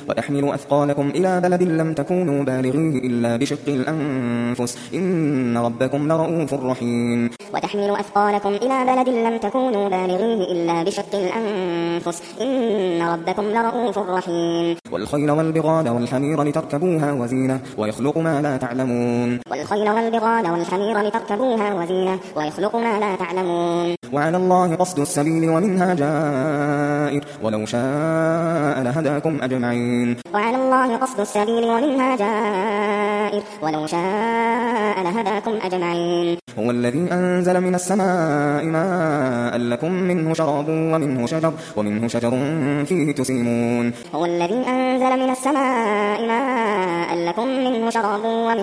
وتحمل أثقالكم إلى بلد لم تكونوا بالغيه إلا بشق الأنفس إن ربكم لرؤوف رحيم وتحمل أثقالكم إلى بلد لم تكونوا بالغيه إلا بشق الأنفس إن ربكم لرؤوف رحيم والخيل والبغال والحمير لتركبوها وزينة ويخلق ما لا تعلمون والخيل والبغال والحمير لتركبوها وزينة ويخلق ما لا تعلمون وعلى الله قصد السبيل ومنها جائر ولو شاء لهداكم أجمعين وعلى الله قصد السبيل ومنها جائر ولو شاء لهداكم أجمعين هو الذي أنزل من السماء ماء لكم منه شراب ومنه شجر فيه تسيمون هو الذي أنزل من السماء ماء لكم منه شراب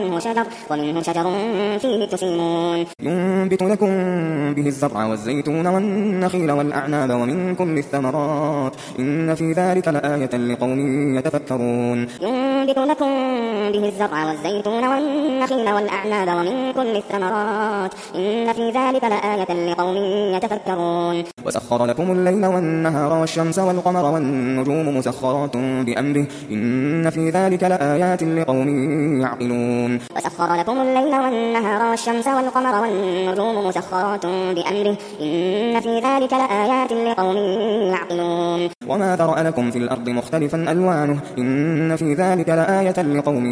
ومنه شجر فيه تسيمون ينبت لكم به الزرع والزيتون والنخيل والأعناب ومن كل الثمرات إن في ذلك لآية لقوم يتفكرون ينبت لكم به الزرع والزيتون والنخيل والأعناب ومن كل الثمرات إن في ذلك لآية لقوم يتفكرون وسخر لكم الليل والنهار والشمس والقمر والنجوم مسخرات بأمره إن في ذلك لآيات لقوم يعقلون وسخر لكم الليل والنهار والشمس والقمر والنجوم مسخرات بأمره إن في ذلك لآيات لقوم يعقلون وما ذرأ لكم في الأرض مختلفا ألوانه إن في ذلك لآية لقوم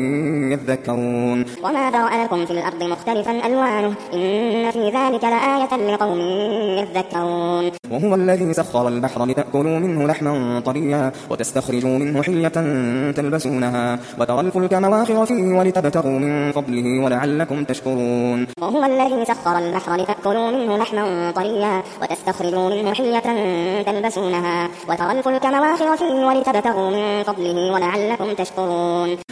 يذكرون وما ذرأ لكم في الأرض مختلفا ألوانه إن في ذلك لآية لقوم يذكرون وهو الذي سخر البحر لتأكلوا منه لحما طريا وتستخرجوا منه حلية تلبسونها وترى الفلك مواخر فيه ولتبتغوا من فضله ولعلكم تشكرون وهو الذي سخر البحر لتأكلوا منه لحما طريا وتستخرجوا منه حلية تلبسونها وترى الفلك مواخر فيه ولتبتغوا من فضله ولعلكم تشكرون